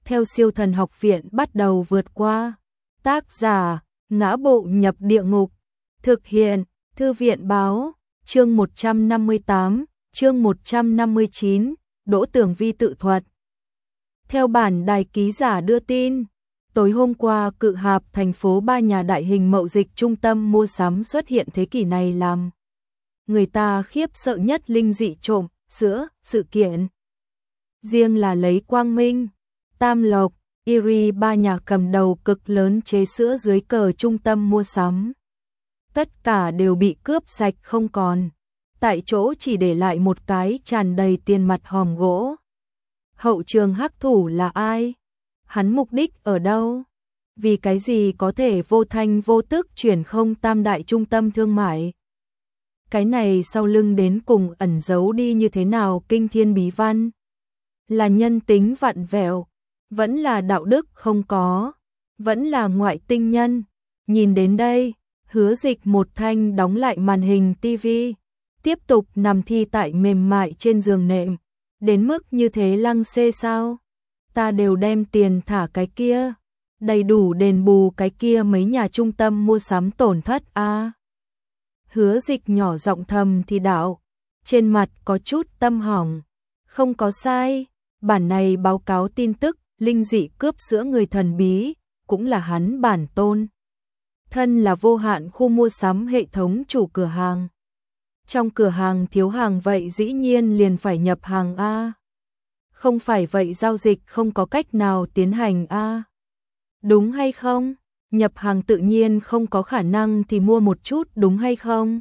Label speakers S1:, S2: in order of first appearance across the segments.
S1: theo Siêu Thần Học Viện bắt đầu vượt qua. Tác giả: Ngã Bộ Nhập Địa Ngục. Thực hiện: Thư viện báo. Chương 158, chương 159, Đỗ Tường Vi tự thuật. Theo bản đài ký giả đưa tin, tối hôm qua Cự Hạp thành phố ba nhà đại hình mậu dịch trung tâm mua sắm xuất hiện thế kỷ này làm người ta khiếp sợ nhất linh dị trộm sữa sự kiện. Riêng là lấy Quang Minh, Tam Lộc, Iri ba nhà cầm đầu cực lớn chế sữa dưới cờ trung tâm mua sắm. Tất cả đều bị cướp sạch không còn, tại chỗ chỉ để lại một cái tràn đầy tiền mặt hòm gỗ. Hậu trường hắc thủ là ai? Hắn mục đích ở đâu? Vì cái gì có thể vô thanh vô tức chuyển không tam đại trung tâm thương mại? Cái này sau lưng đến cùng ẩn giấu đi như thế nào kinh thiên bí văn? Là nhân tính vặn vẹo, vẫn là đạo đức không có, vẫn là ngoại tinh nhân. Nhìn đến đây, Hứa Dịch một thanh đóng lại màn hình tivi, tiếp tục nằm thi tại mềm mại trên giường nệm. Đến mức như thế lăng xê sao? Ta đều đem tiền thả cái kia, đầy đủ đền bù cái kia mấy nhà trung tâm mua sắm tổn thất a. Hứa Dịch nhỏ giọng thầm thì đạo, trên mặt có chút tâm hỏng. Không có sai, bản này báo cáo tin tức linh dị cướp sữa người thần bí, cũng là hắn bản tôn. Thân là Vô Hạn khu mua sắm hệ thống chủ cửa hàng. Trong cửa hàng thiếu hàng vậy dĩ nhiên liền phải nhập hàng a. Không phải vậy giao dịch không có cách nào tiến hành a. Đúng hay không? Nhập hàng tự nhiên không có khả năng thì mua một chút đúng hay không?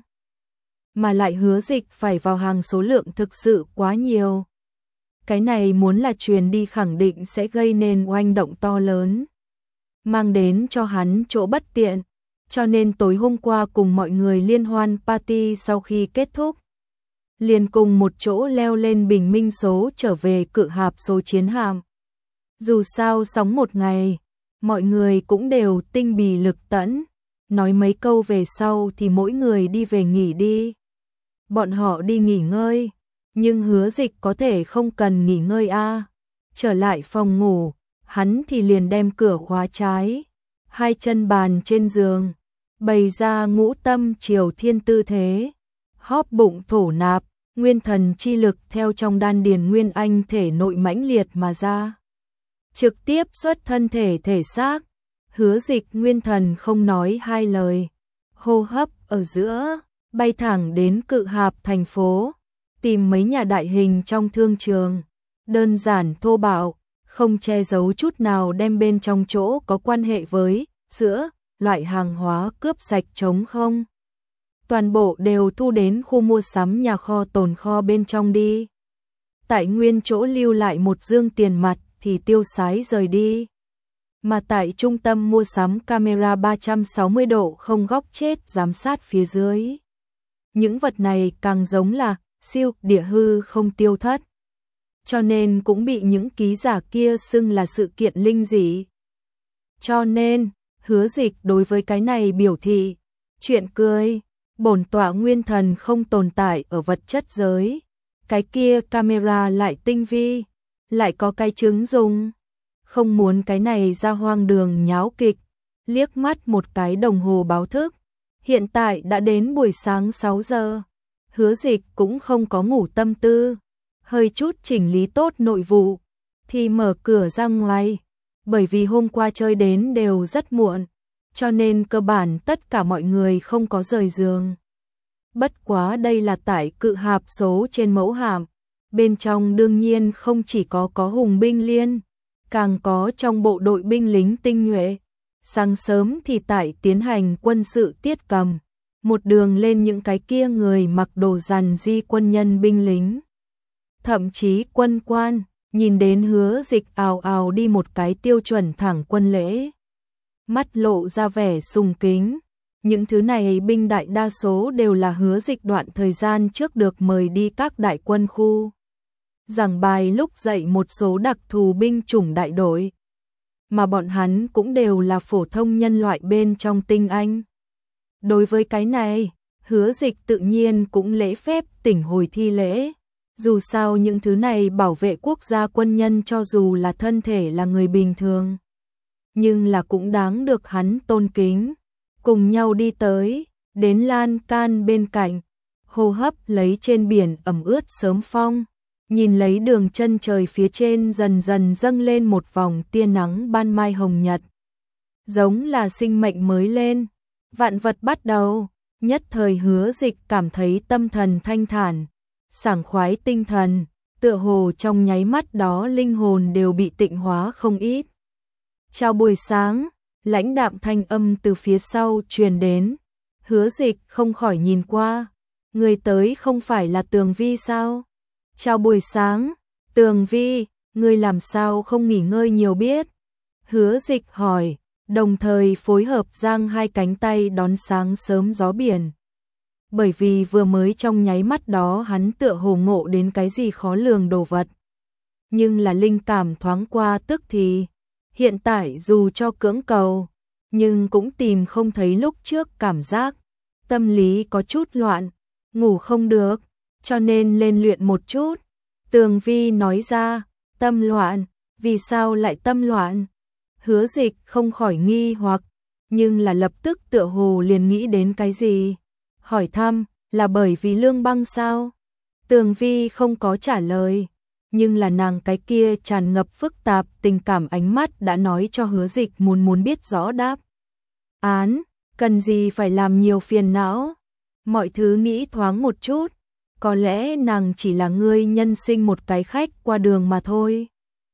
S1: Mà lại Hứa Dịch phải vào hàng số lượng thực sự quá nhiều. Cái này muốn là truyền đi khẳng định sẽ gây nên oanh động to lớn, mang đến cho hắn chỗ bất tiện. Cho nên tối hôm qua cùng mọi người liên hoan party sau khi kết thúc, liền cùng một chỗ leo lên bình minh số trở về Cự Hạp số chiến hạm. Dù sao sóng một ngày, mọi người cũng đều tinh bì lực tẫn, nói mấy câu về sau thì mỗi người đi về nghỉ đi. Bọn họ đi nghỉ ngơi, nhưng Hứa Dịch có thể không cần nghỉ ngơi a. Trở lại phòng ngủ, hắn thì liền đem cửa khóa trái, hai chân bàn trên giường, bày ra ngũ tâm triều thiên tư thế, hóp bụng thổ nạp, nguyên thần chi lực theo trong đan điền nguyên anh thể nội mãnh liệt mà ra, trực tiếp xuất thân thể thể xác. Hứa Dịch nguyên thần không nói hai lời, hô hấp ở giữa, bay thẳng đến Cự Hạp thành phố, tìm mấy nhà đại hình trong thương trường, đơn giản thô bạo, không che giấu chút nào đem bên trong chỗ có quan hệ với sữa loại hàng hóa cướp sạch trống không. Toàn bộ đều thu đến khu mua sắm nhà kho tồn kho bên trong đi. Tại nguyên chỗ lưu lại một dương tiền mặt thì tiêu sái rời đi. Mà tại trung tâm mua sắm camera 360 độ không góc chết giám sát phía dưới. Những vật này càng giống là siêu địa hư không tiêu thất. Cho nên cũng bị những ký giả kia xưng là sự kiện linh dị. Cho nên, Hứa Dịch đối với cái này biểu thị, chuyện cười, bổn tọa nguyên thần không tồn tại ở vật chất giới. Cái kia camera lại tinh vi, lại có cái chứng dùng. Không muốn cái này ra hoang đường nháo kịch, liếc mắt một cái đồng hồ báo thức. Hiện tại đã đến buổi sáng 6 giờ. Hứa Dịch cũng không có ngủ tâm tư, hơi chút chỉnh lý tốt nội vụ, thì mở cửa ra ngoài. Bởi vì hôm qua chơi đến đều rất muộn, cho nên cơ bản tất cả mọi người không có rời giường. Bất quá đây là tại Cự Hạp số trên mẫu hạm, bên trong đương nhiên không chỉ có hùng binh liên, càng có trong bộ đội binh lính tinh nhuệ. Sáng sớm thì tại tiến hành quân sự tiết cầm, một đường lên những cái kia người mặc đồ rằn di quân nhân binh lính. Thậm chí quân quan, nhìn đến Hứa Dịch ào ào đi một cái tiêu chuẩn thẳng quân lễ. Mắt lộ ra vẻ sùng kính. Những thứ này binh đại đa số đều là Hứa Dịch đoạn thời gian trước được mời đi các đại quân khu giảng bài lúc dạy một số đặc thù binh chủng đại đội. Mà bọn hắn cũng đều là phổ thông nhân loại bên trong tinh anh. Đối với cái này, Hứa Dịch tự nhiên cũng lễ phép tỉnh hồi thi lễ, Dù sao những thứ này bảo vệ quốc gia quân nhân cho dù là thân thể là người bình thường, nhưng là cũng đáng được hắn tôn kính. Cùng nhau đi tới, đến lan can bên cạnh, hô hấp lấy trên biển ẩm ướt sớm phong, nhìn lấy đường chân trời phía trên dần dần dâng lên một vòng tia nắng ban mai hồng nhật. Giống là sinh mệnh mới lên, vạn vật bắt đầu, nhất thời Hứa Dịch cảm thấy tâm thần thanh thản, sảng khoái tinh thần, tựa hồ trong nháy mắt đó linh hồn đều bị tịnh hóa không ít. Chào buổi sáng, lãnh đạm thanh âm từ phía sau truyền đến, Hứa Dịch không khỏi nhìn qua, người tới không phải là Tường Vi sao? Chào buổi sáng, Tường Vi, ngươi làm sao không nghỉ ngơi nhiều biết? Hứa Dịch hỏi, đồng thời phối hợp giang hai cánh tay đón sáng sớm gió biển. Bởi vì vừa mới trong nháy mắt đó hắn tựa hồ ngộ đến cái gì khó lường đồ vật. Nhưng là linh cảm thoáng qua tức thì, hiện tại dù cho cưỡng cầu, nhưng cũng tìm không thấy lúc trước cảm giác, tâm lý có chút loạn, ngủ không được, cho nên lên luyện một chút. Tường Vi nói ra, tâm loạn, vì sao lại tâm loạn? Hứa Dịch không khỏi nghi hoặc, nhưng là lập tức tựa hồ liền nghĩ đến cái gì. Hỏi thăm, là bởi vì Lương Băng sao? Tường Vi không có trả lời, nhưng là nàng cái kia tràn ngập phức tạp tình cảm ánh mắt đã nói cho Hứa Dịch muốn biết rõ đáp án, cần gì phải làm nhiều phiền não. Mọi thứ nghĩ thoáng một chút, có lẽ nàng chỉ là ngươi nhân sinh một cái khách qua đường mà thôi.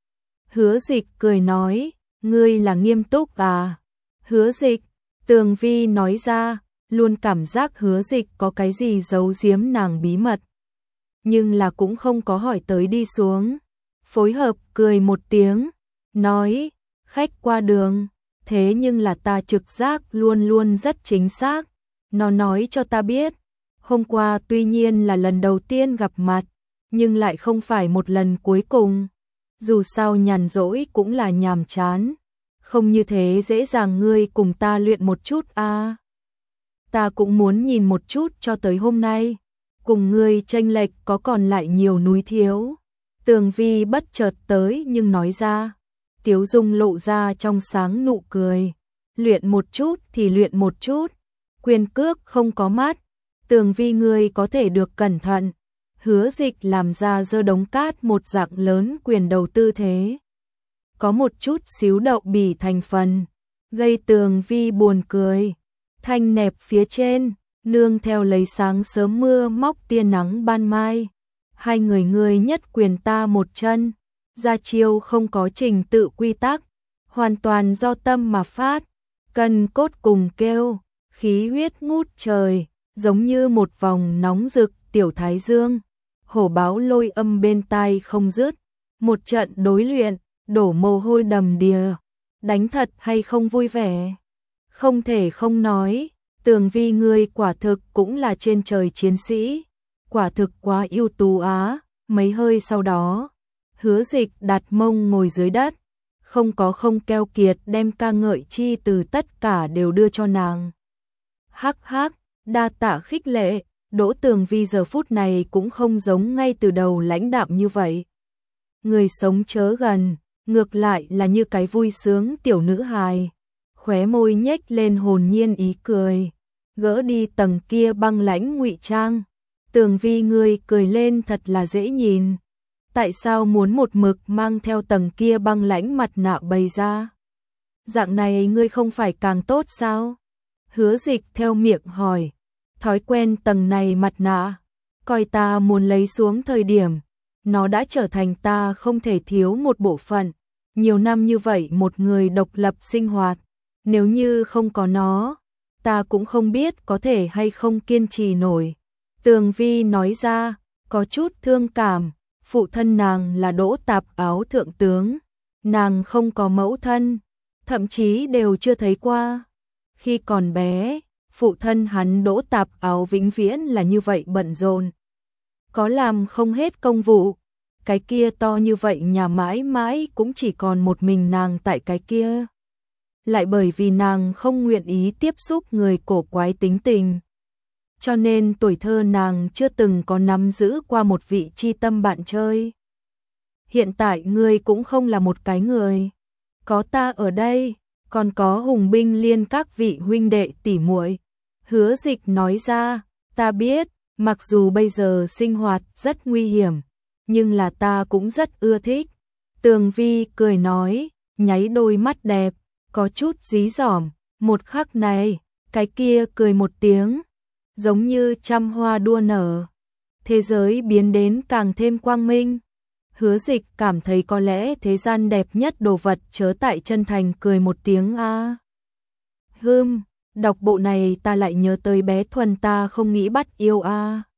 S1: Hứa Dịch cười nói, ngươi là nghiêm túc à? Hứa Dịch, Tường Vi nói ra, luôn cảm giác Hứa Dịch có cái gì giấu giếm nàng bí mật. Nhưng là cũng không có hỏi tới đi xuống. Phối hợp cười một tiếng, nói, khách qua đường, thế nhưng là ta trực giác luôn luôn rất chính xác. Nó nói cho ta biết, hôm qua tuy nhiên là lần đầu tiên gặp mặt, nhưng lại không phải một lần cuối cùng. Dù sao nhàn rỗi cũng là nhàm chán, không như thế dễ dàng ngươi cùng ta luyện một chút a. Ta cũng muốn nhìn một chút cho tới hôm nay, cùng ngươi chênh lệch có còn lại nhiều núi thiếu. Tường Vi bất chợt tới nhưng nói ra, Tiếu Dung lộ ra trong sáng nụ cười, luyện một chút thì luyện một chút, quyền cước không có mắt, Tường Vi ngươi có thể được cẩn thận. Hứa Dịch làm ra giơ đống cát một dạng lớn quyền đầu tư thế. Có một chút xíu đậu bỉ thành phần, gây Tường Vi buồn cười. Thanh nẹp phía trên, nương theo lấy sáng sớm mưa móc tia nắng ban mai. Hai người ngươi nhất quyền ta một chân, ra chiêu không có trình tự quy tắc, hoàn toàn do tâm mà phát, cân cốt cùng kêu, khí huyết ngút trời, giống như một vòng nóng rực tiểu thái dương. Hổ báo lôi âm bên tai không dứt, một trận đối luyện, đổ mồ hôi đầm đìa, đánh thật hay không vui vẻ. Không thể không nói, Tường Vi ngươi quả thực cũng là trên trời chiến sĩ, quả thực quá ưu tú á. Mấy hơi sau đó, Hứa Dịch đặt mông ngồi dưới đất, không keo kiệt đem ca ngợi chi từ tất cả đều đưa cho nàng. Hắc hắc, đa tạ khích lệ. Đỗ Tường Vi giờ phút này cũng không giống ngay từ đầu lãnh đạm như vậy. Người sống chớ gần, ngược lại là như cái vui sướng tiểu nữ hài. Khóe môi nhếch lên hồn nhiên ý cười, gỡ đi tầng kia băng lãnh ngụy trang. Tường Vi ngươi cười lên thật là dễ nhìn. Tại sao muốn một mực mang theo tầng kia băng lãnh mặt nạ bày ra? Dạng này ngươi không phải càng tốt sao? Hứa Dịch theo miệng hỏi. Thói quen tầng này mặt nạ, coi ta muốn lấy xuống thời điểm, nó đã trở thành ta không thể thiếu một bộ phận. Nhiều năm như vậy một người độc lập sinh hoạt, nếu như không có nó, ta cũng không biết có thể hay không kiên trì nổi. Tường Vi nói ra, có chút thương cảm, phụ thân nàng là Đỗ Tạp Áo thượng tướng, nàng không có mẫu thân, thậm chí đều chưa thấy qua. Khi còn bé, phụ thân hắn Đỗ Tạp Áo vĩnh viễn là như vậy bận rộn, có làm không hết công vụ, cái kia to như vậy nhà mãi mãi cũng chỉ còn một mình nàng tại cái kia. Lại bởi vì nàng không nguyện ý tiếp xúc người cổ quái tính tình, cho nên tuổi thơ nàng chưa từng có nắm giữ qua một vị chi tâm bạn chơi. Hiện tại ngươi cũng không là một cái người, có ta ở đây, còn có Hùng Binh Liên các vị huynh đệ tỷ muội. Hứa Dịch nói ra, ta biết, mặc dù bây giờ sinh hoạt rất nguy hiểm, nhưng là ta cũng rất ưa thích. Tường Vi cười nói, nháy đôi mắt đẹp, có chút dí dỏm, một khắc này, cái kia cười một tiếng, giống như trăm hoa đua nở. Thế giới biến đến càng thêm quang minh. Hứa Dịch cảm thấy có lẽ thế gian đẹp nhất đồ vật chớ tại chân thành cười một tiếng a. Đọc bộ này ta lại nhớ tới bé Thuần ta không nghĩ bắt yêu a.